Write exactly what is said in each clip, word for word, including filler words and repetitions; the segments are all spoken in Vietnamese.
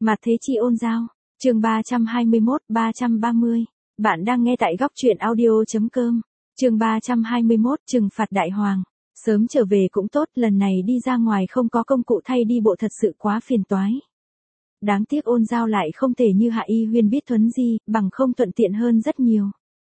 Mặt thế chi ôn giao, chương ba trăm hai mươi mốt, ba trăm ba mươi. Bạn đang nghe tại góc truyện audio.com. Chương ba trăm hai mươi mốt, trừng phạt đại hoàng. Sớm trở về cũng tốt, lần này đi ra ngoài không có công cụ thay đi bộ thật sự quá phiền toái. Đáng tiếc ôn giao lại không thể như Hạ Y Huyên biết thuấn di, bằng không thuận tiện hơn rất nhiều.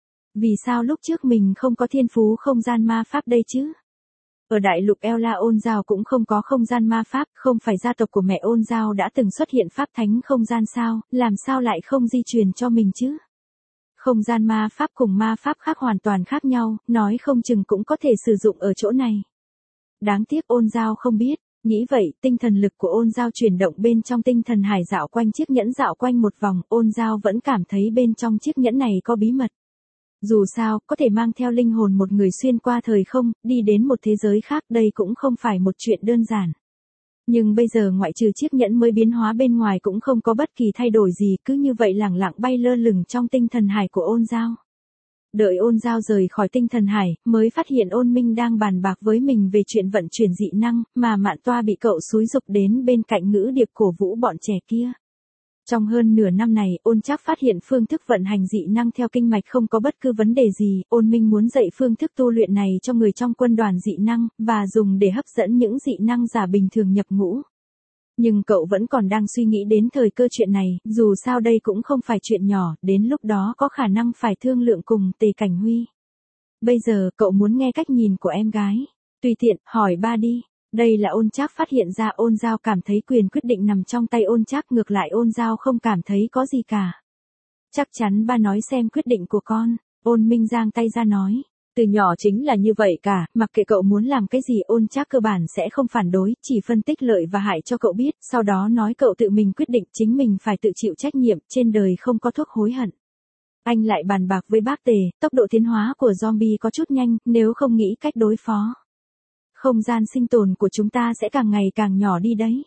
Vì sao lúc trước mình không có thiên phú không gian ma pháp đây chứ? Ở đại lục Ella ôn giao cũng không có không gian ma pháp, không phải gia tộc của mẹ ôn giao đã từng xuất hiện pháp thánh không gian sao, làm sao lại không di truyền cho mình chứ? Không gian ma pháp cùng ma pháp khác hoàn toàn khác nhau, nói không chừng cũng có thể sử dụng ở chỗ này. Đáng tiếc ôn giao không biết, nghĩ vậy, tinh thần lực của ôn giao chuyển động bên trong tinh thần hải dạo quanh chiếc nhẫn dạo quanh một vòng, ôn giao vẫn cảm thấy bên trong chiếc nhẫn này có bí mật. Dù sao, có thể mang theo linh hồn một người xuyên qua thời không, đi đến một thế giới khác, đây cũng không phải một chuyện đơn giản. Nhưng bây giờ ngoại trừ chiếc nhẫn mới biến hóa bên ngoài cũng không có bất kỳ thay đổi gì, cứ như vậy lẳng lặng bay lơ lửng trong tinh thần hải của ôn giao. Đợi ôn giao rời khỏi tinh thần hải, mới phát hiện ôn minh đang bàn bạc với mình về chuyện vận chuyển dị năng, mà Mạn Toa bị cậu xúi giục đến bên cạnh ngữ điệp cổ vũ bọn trẻ kia. Trong hơn nửa năm này, ôn Trác phát hiện phương thức vận hành dị năng theo kinh mạch không có bất cứ vấn đề gì, ôn minh muốn dạy phương thức tu luyện này cho người trong quân đoàn dị năng, và dùng để hấp dẫn những dị năng giả bình thường nhập ngũ. Nhưng cậu vẫn còn đang suy nghĩ đến thời cơ chuyện này, dù sao đây cũng không phải chuyện nhỏ, đến lúc đó có khả năng phải thương lượng cùng Tề Cảnh Huy. Bây giờ cậu muốn nghe cách nhìn của em gái. Tùy tiện, hỏi ba đi. Đây là ôn Trác phát hiện ra ôn giao cảm thấy quyền quyết định nằm trong tay ôn Trác, ngược lại ôn giao không cảm thấy có gì cả. Chắc chắn ba nói xem quyết định của con, ôn minh giang tay ra nói. Từ nhỏ chính là như vậy cả, mặc kệ cậu muốn làm cái gì ôn Trác cơ bản sẽ không phản đối, chỉ phân tích lợi và hại cho cậu biết, sau đó nói cậu tự mình quyết định, chính mình phải tự chịu trách nhiệm, trên đời không có thuốc hối hận. Anh lại bàn bạc với bác Tề, tốc độ tiến hóa của zombie có chút nhanh, nếu không nghĩ cách đối phó, không gian sinh tồn của chúng ta sẽ càng ngày càng nhỏ đi đấy.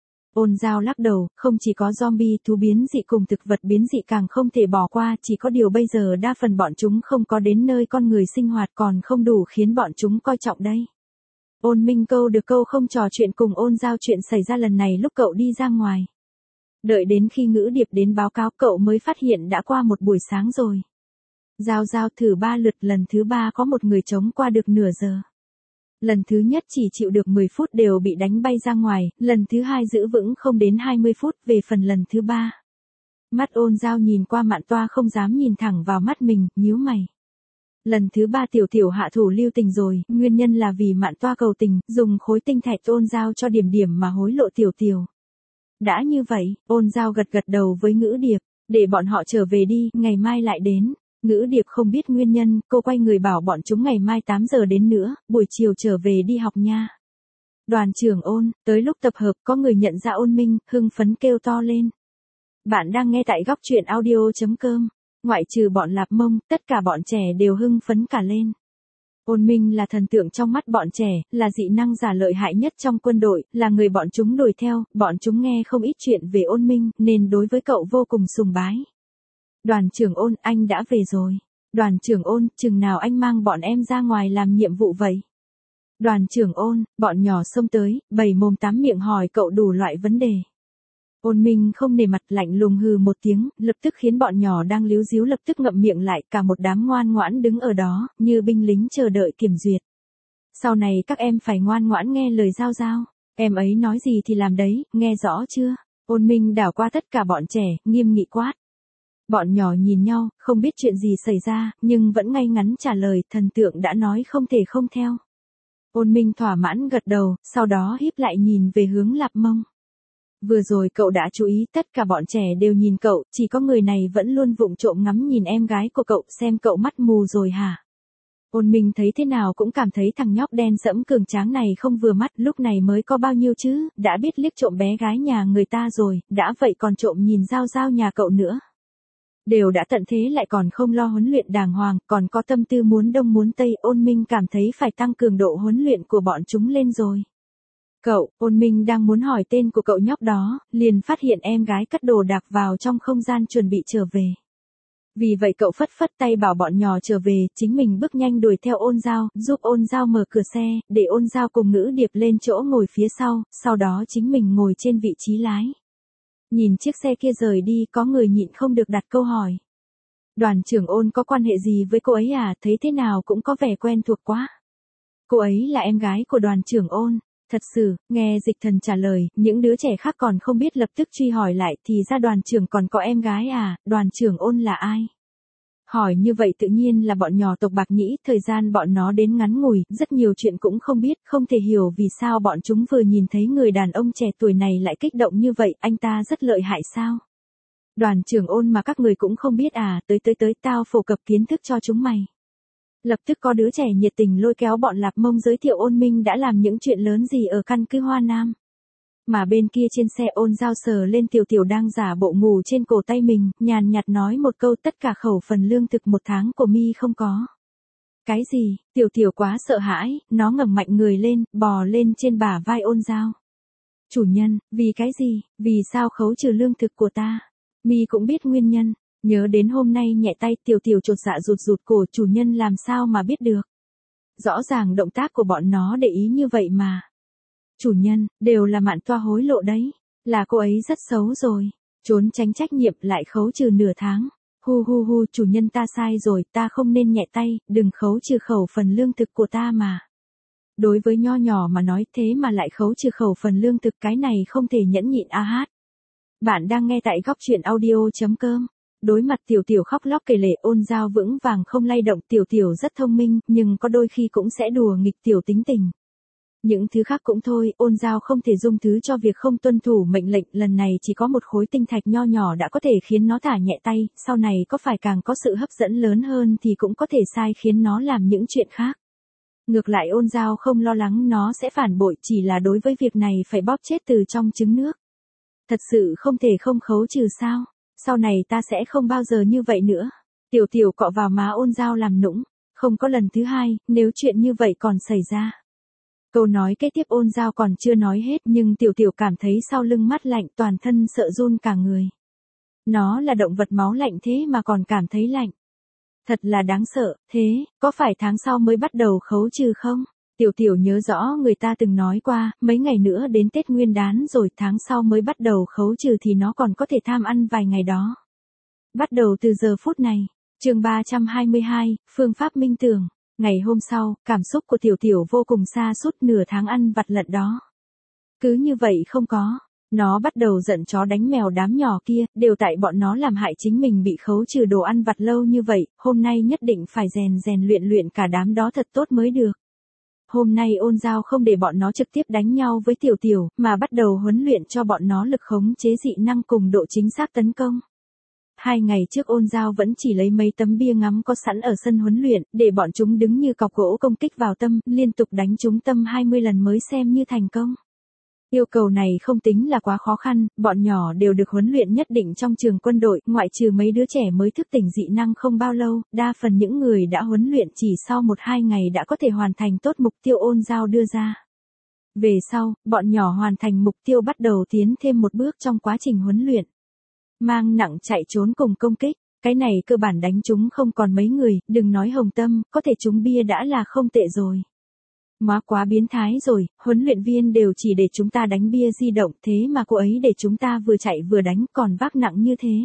Ôn giao lắc đầu, không chỉ có zombie thú biến dị cùng thực vật biến dị càng không thể bỏ qua, chỉ có điều bây giờ đa phần bọn chúng không có đến nơi con người sinh hoạt còn không đủ khiến bọn chúng coi trọng đây. Ôn minh câu được câu không trò chuyện cùng ôn giao chuyện xảy ra lần này lúc cậu đi ra ngoài. Đợi đến khi ngữ điệp đến báo cáo cậu mới phát hiện đã qua một buổi sáng rồi. Giao giao thử ba lượt, lần thứ ba có một người chống qua được nửa giờ. Lần thứ nhất chỉ chịu được mười phút đều bị đánh bay ra ngoài, lần thứ hai giữ vững không đến hai mươi phút, về phần lần thứ ba. Mắt ôn giao nhìn qua Mạn Toa không dám nhìn thẳng vào mắt mình, nhíu mày. Lần thứ ba tiểu tiểu hạ thủ lưu tình rồi, nguyên nhân là vì Mạn Toa cầu tình, dùng khối tinh thạch ôn giao cho điểm điểm mà hối lộ tiểu tiểu. Đã như vậy, ôn giao gật gật đầu với ngữ điệp, để bọn họ trở về đi, ngày mai lại đến. Ngữ điệp không biết nguyên nhân, cô quay người bảo bọn chúng ngày mai tám giờ đến nữa, buổi chiều trở về đi học nha. Đoàn trưởng ôn, tới lúc tập hợp có người nhận ra ôn minh, hưng phấn kêu to lên. Bạn đang nghe tại góc truyện audio.com, ngoại trừ bọn Lạp Mông, tất cả bọn trẻ đều hưng phấn cả lên. Ôn minh là thần tượng trong mắt bọn trẻ, là dị năng giả lợi hại nhất trong quân đội, là người bọn chúng đuổi theo, bọn chúng nghe không ít chuyện về ôn minh, nên đối với cậu vô cùng sùng bái. Đoàn trưởng ôn, anh đã về rồi. Đoàn trưởng ôn, chừng nào anh mang bọn em ra ngoài làm nhiệm vụ vậy? Đoàn trưởng ôn, bọn nhỏ xông tới, bầy mồm tám miệng hỏi cậu đủ loại vấn đề. Ôn minh không nề mặt, lạnh lùng hừ một tiếng, lập tức khiến bọn nhỏ đang líu díu lập tức ngậm miệng lại, cả một đám ngoan ngoãn đứng ở đó, như binh lính chờ đợi kiểm duyệt. Sau này các em phải ngoan ngoãn nghe lời giao giao, em ấy nói gì thì làm đấy, nghe rõ chưa? Ôn minh đảo qua tất cả bọn trẻ, nghiêm nghị quát. Bọn nhỏ nhìn nhau, không biết chuyện gì xảy ra, nhưng vẫn ngay ngắn trả lời, thần tượng đã nói không thể không theo. Ôn minh thỏa mãn gật đầu, sau đó híp lại nhìn về hướng Lạp Mông. Vừa rồi cậu đã chú ý, tất cả bọn trẻ đều nhìn cậu, chỉ có người này vẫn luôn vụng trộm ngắm nhìn em gái của cậu, xem cậu mắt mù rồi hả? Ôn minh thấy thế nào cũng cảm thấy thằng nhóc đen sẫm cường tráng này không vừa mắt, lúc này mới có bao nhiêu chứ, đã biết liếc trộm bé gái nhà người ta rồi, đã vậy còn trộm nhìn giao giao nhà cậu nữa. Đều đã tận thế lại còn không lo huấn luyện đàng hoàng, còn có tâm tư muốn đông muốn tây, ôn minh cảm thấy phải tăng cường độ huấn luyện của bọn chúng lên rồi. Cậu, ôn minh đang muốn hỏi tên của cậu nhóc đó, liền phát hiện em gái cất đồ đạc vào trong không gian chuẩn bị trở về. Vì vậy cậu phất phất tay bảo bọn nhỏ trở về, chính mình bước nhanh đuổi theo ôn giao, giúp ôn giao mở cửa xe, để ôn giao cùng ngữ điệp lên chỗ ngồi phía sau, sau đó chính mình ngồi trên vị trí lái. Nhìn chiếc xe kia rời đi, có người nhịn không được đặt câu hỏi. Đoàn trưởng Ôn có quan hệ gì với cô ấy à, thấy thế nào cũng có vẻ quen thuộc quá. Cô ấy là em gái của đoàn trưởng Ôn. Thật sự, nghe Dịch Thần trả lời, những đứa trẻ khác còn không biết lập tức truy hỏi lại, thì ra đoàn trưởng còn có em gái à, đoàn trưởng Ôn là ai? Hỏi như vậy tự nhiên là bọn nhỏ tộc Bạc Nhĩ, thời gian bọn nó đến ngắn ngủi, rất nhiều chuyện cũng không biết, không thể hiểu vì sao bọn chúng vừa nhìn thấy người đàn ông trẻ tuổi này lại kích động như vậy, anh ta rất lợi hại sao? Đoàn trưởng Ôn mà các người cũng không biết à, tới tới tới tao phổ cập kiến thức cho chúng mày. Lập tức có đứa trẻ nhiệt tình lôi kéo bọn Lạp Mông giới thiệu Ôn Minh đã làm những chuyện lớn gì ở căn cứ Hoa Nam. Mà bên kia trên xe Ôn Giao sờ lên Tiểu Tiểu đang giả bộ ngủ trên cổ tay mình, nhàn nhạt nói một câu tất cả khẩu phần lương thực một tháng của mi không có. Cái gì? Tiểu Tiểu quá sợ hãi, nó ngẩng mạnh người lên, bò lên trên bả vai Ôn Giao. Chủ nhân, vì cái gì? Vì sao khấu trừ lương thực của ta? Mi cũng biết nguyên nhân. Nhớ đến hôm nay nhẹ tay Tiểu Tiểu chột dạ rụt rụt cổ, chủ nhân làm sao mà biết được. Rõ ràng động tác của bọn nó để ý như vậy mà. Chủ nhân, đều là Mạn Toa hối lộ đấy. Là cô ấy rất xấu rồi. Trốn tránh trách nhiệm lại khấu trừ nửa tháng. Hu hu hu, chủ nhân ta sai rồi, ta không nên nhẹ tay, đừng khấu trừ khẩu phần lương thực của ta mà. Đối với nho nhỏ mà nói thế mà lại khấu trừ khẩu phần lương thực, cái này không thể nhẫn nhịn a hát. Bạn đang nghe tại góc truyện audio.com. Đối mặt Tiểu Tiểu khóc lóc kể lể, Ôn Giao vững vàng không lay động. Tiểu Tiểu rất thông minh, nhưng có đôi khi cũng sẽ đùa nghịch Tiểu tính tình. Những thứ khác cũng thôi, Ôn Giao không thể dung thứ cho việc không tuân thủ mệnh lệnh, lần này chỉ có một khối tinh thạch nho nhỏ đã có thể khiến nó thả nhẹ tay, sau này có phải càng có sự hấp dẫn lớn hơn thì cũng có thể sai khiến nó làm những chuyện khác. Ngược lại Ôn Giao không lo lắng nó sẽ phản bội, chỉ là đối với việc này phải bóp chết từ trong trứng nước. Thật sự không thể không khấu trừ sao? Sau này ta sẽ không bao giờ như vậy nữa. Tiểu Tiểu cọ vào má Ôn Giao làm nũng, không có lần thứ hai, nếu chuyện như vậy còn xảy ra. Câu nói kế tiếp Ôn Giao còn chưa nói hết nhưng Tiểu Tiểu cảm thấy sau lưng mát lạnh, toàn thân sợ run cả người. Nó là động vật máu lạnh thế mà còn cảm thấy lạnh. Thật là đáng sợ, thế, có phải tháng sau mới bắt đầu khấu trừ không? Tiểu Tiểu nhớ rõ người ta từng nói qua, mấy ngày nữa đến Tết Nguyên Đán rồi, tháng sau mới bắt đầu khấu trừ thì nó còn có thể tham ăn vài ngày đó. Bắt đầu từ giờ phút này. Chương ba trăm hai mươi hai, phương pháp minh tưởng. Ngày hôm sau, cảm xúc của Tiểu Tiểu vô cùng sa sút, nửa tháng ăn vặt lận đó. Cứ như vậy không có. Nó bắt đầu giận chó đánh mèo, đám nhỏ kia, đều tại bọn nó làm hại chính mình bị khấu trừ đồ ăn vặt lâu như vậy, hôm nay nhất định phải rèn rèn luyện luyện cả đám đó thật tốt mới được. Hôm nay Ôn Giao không để bọn nó trực tiếp đánh nhau với Tiểu Tiểu, mà bắt đầu huấn luyện cho bọn nó lực khống chế dị năng cùng độ chính xác tấn công. Hai ngày trước Ôn Giao vẫn chỉ lấy mấy tấm bia ngắm có sẵn ở sân huấn luyện, để bọn chúng đứng như cọc gỗ công kích vào tâm, liên tục đánh trúng tâm hai mươi lần mới xem như thành công. Yêu cầu này không tính là quá khó khăn, bọn nhỏ đều được huấn luyện nhất định trong trường quân đội, ngoại trừ mấy đứa trẻ mới thức tỉnh dị năng không bao lâu, đa phần những người đã huấn luyện chỉ sau một hai ngày đã có thể hoàn thành tốt mục tiêu Ôn Giao đưa ra. Về sau, bọn nhỏ hoàn thành mục tiêu bắt đầu tiến thêm một bước trong quá trình huấn luyện. Mang nặng chạy trốn cùng công kích, cái này cơ bản đánh chúng không còn mấy người, đừng nói hồng tâm, có thể chúng bia đã là không tệ rồi. Má quá biến thái rồi, huấn luyện viên đều chỉ để chúng ta đánh bia di động, thế mà cô ấy để chúng ta vừa chạy vừa đánh, còn vác nặng như thế.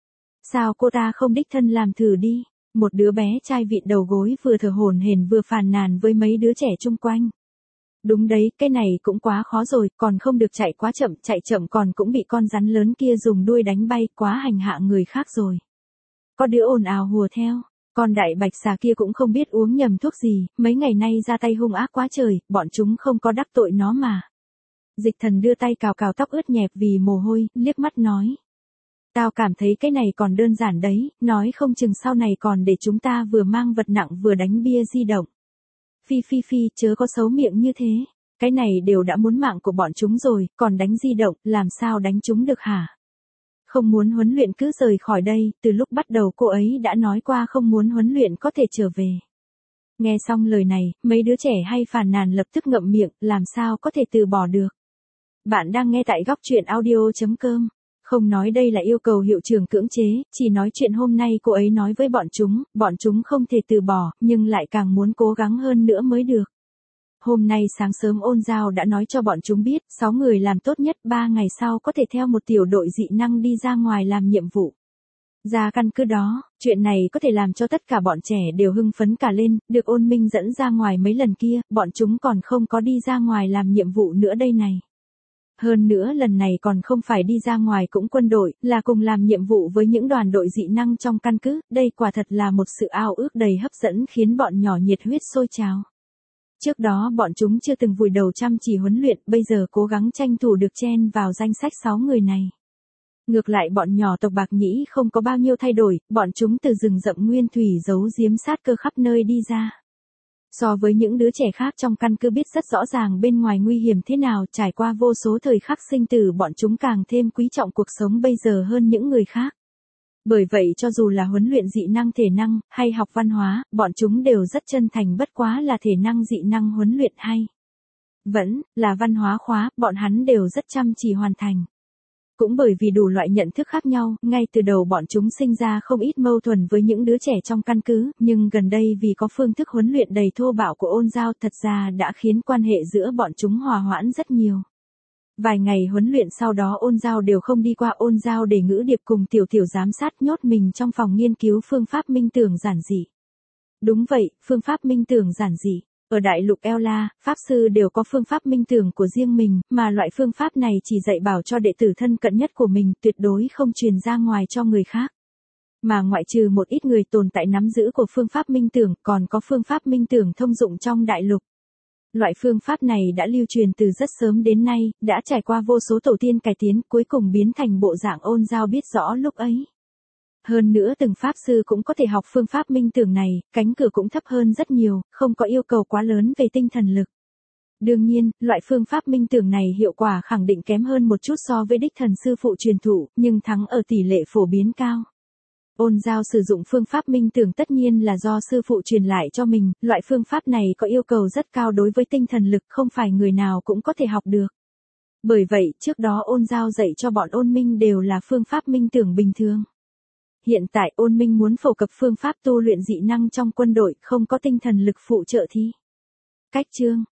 Sao cô ta không đích thân làm thử đi? Một đứa bé trai vịn đầu gối vừa thở hổn hển vừa phàn nàn với mấy đứa trẻ chung quanh. Đúng đấy, cái này cũng quá khó rồi, còn không được chạy quá chậm, chạy chậm còn cũng bị con rắn lớn kia dùng đuôi đánh bay, quá hành hạ người khác rồi. Có đứa ồn ào hùa theo. Con đại bạch xà kia cũng không biết uống nhầm thuốc gì, mấy ngày nay ra tay hung ác quá trời, bọn chúng không có đắc tội nó mà. Dịch Thần đưa tay cào cào tóc ướt nhẹp vì mồ hôi, liếc mắt nói. Tao cảm thấy cái này còn đơn giản đấy, nói không chừng sau này còn để chúng ta vừa mang vật nặng vừa đánh bia di động. Phi phi phi, chớ có xấu miệng như thế, cái này đều đã muốn mạng của bọn chúng rồi, còn đánh di động, làm sao đánh chúng được hả? Không muốn huấn luyện cứ rời khỏi đây, từ lúc bắt đầu cô ấy đã nói qua không muốn huấn luyện có thể trở về. Nghe xong lời này, mấy đứa trẻ hay phàn nàn lập tức ngậm miệng, làm sao có thể từ bỏ được. Bạn đang nghe tại góc truyện audio.com. Không nói đây là yêu cầu hiệu trưởng cưỡng chế, chỉ nói chuyện hôm nay cô ấy nói với bọn chúng, bọn chúng không thể từ bỏ, nhưng lại càng muốn cố gắng hơn nữa mới được. Hôm nay sáng sớm Ôn Giao đã nói cho bọn chúng biết, sáu người làm tốt nhất ba ngày sau có thể theo một tiểu đội dị năng đi ra ngoài làm nhiệm vụ. Ra căn cứ đó, chuyện này có thể làm cho tất cả bọn trẻ đều hưng phấn cả lên, được Ôn Minh dẫn ra ngoài mấy lần kia, bọn chúng còn không có đi ra ngoài làm nhiệm vụ nữa đây này. Hơn nữa lần này còn không phải đi ra ngoài cũng quân đội, là cùng làm nhiệm vụ với những đoàn đội dị năng trong căn cứ, đây quả thật là một sự ao ước đầy hấp dẫn khiến bọn nhỏ nhiệt huyết sôi trào. Trước đó bọn chúng chưa từng vùi đầu chăm chỉ huấn luyện, bây giờ cố gắng tranh thủ được chen vào danh sách sáu người này. Ngược lại bọn nhỏ tộc Bạc Nhĩ không có bao nhiêu thay đổi, bọn chúng từ rừng rậm nguyên thủy giấu giếm sát cơ khắp nơi đi ra. So với những đứa trẻ khác trong căn cứ biết rất rõ ràng bên ngoài nguy hiểm thế nào, trải qua vô số thời khắc sinh tử, bọn chúng càng thêm quý trọng cuộc sống bây giờ hơn những người khác. Bởi vậy cho dù là huấn luyện dị năng thể năng, hay học văn hóa, bọn chúng đều rất chân thành, bất quá là thể năng dị năng huấn luyện hay vẫn là văn hóa khóa, bọn hắn đều rất chăm chỉ hoàn thành. Cũng bởi vì đủ loại nhận thức khác nhau, ngay từ đầu bọn chúng sinh ra không ít mâu thuẫn với những đứa trẻ trong căn cứ, nhưng gần đây vì có phương thức huấn luyện đầy thô bạo của Ôn Giao thật ra đã khiến quan hệ giữa bọn chúng hòa hoãn rất nhiều. Vài ngày huấn luyện sau đó Ôn Giao đều không đi qua, Ôn Giao để Ngữ Điệp cùng Tiểu Tiểu giám sát nhốt mình trong phòng nghiên cứu phương pháp minh tưởng giản dị. Đúng vậy, phương pháp minh tưởng giản dị. Ở đại lục Ella, pháp sư đều có phương pháp minh tưởng của riêng mình, mà loại phương pháp này chỉ dạy bảo cho đệ tử thân cận nhất của mình, tuyệt đối không truyền ra ngoài cho người khác. Mà ngoại trừ một ít người tồn tại nắm giữ của phương pháp minh tưởng, còn có phương pháp minh tưởng thông dụng trong đại lục. Loại phương pháp này đã lưu truyền từ rất sớm đến nay, đã trải qua vô số tổ tiên cải tiến, cuối cùng biến thành bộ dạng Ôn Giao biết rõ lúc ấy. Hơn nữa từng pháp sư cũng có thể học phương pháp minh tưởng này, cánh cửa cũng thấp hơn rất nhiều, không có yêu cầu quá lớn về tinh thần lực. Đương nhiên, loại phương pháp minh tưởng này hiệu quả khẳng định kém hơn một chút so với đích thần sư phụ truyền thụ, nhưng thắng ở tỷ lệ phổ biến cao. Ôn Giao sử dụng phương pháp minh tưởng tất nhiên là do sư phụ truyền lại cho mình, loại phương pháp này có yêu cầu rất cao đối với tinh thần lực, không phải người nào cũng có thể học được. Bởi vậy, trước đó Ôn Giao dạy cho bọn Ôn Minh đều là phương pháp minh tưởng bình thường. Hiện tại Ôn Minh muốn phổ cập phương pháp tu luyện dị năng trong quân đội, không có tinh thần lực phụ trợ thi. Cách chương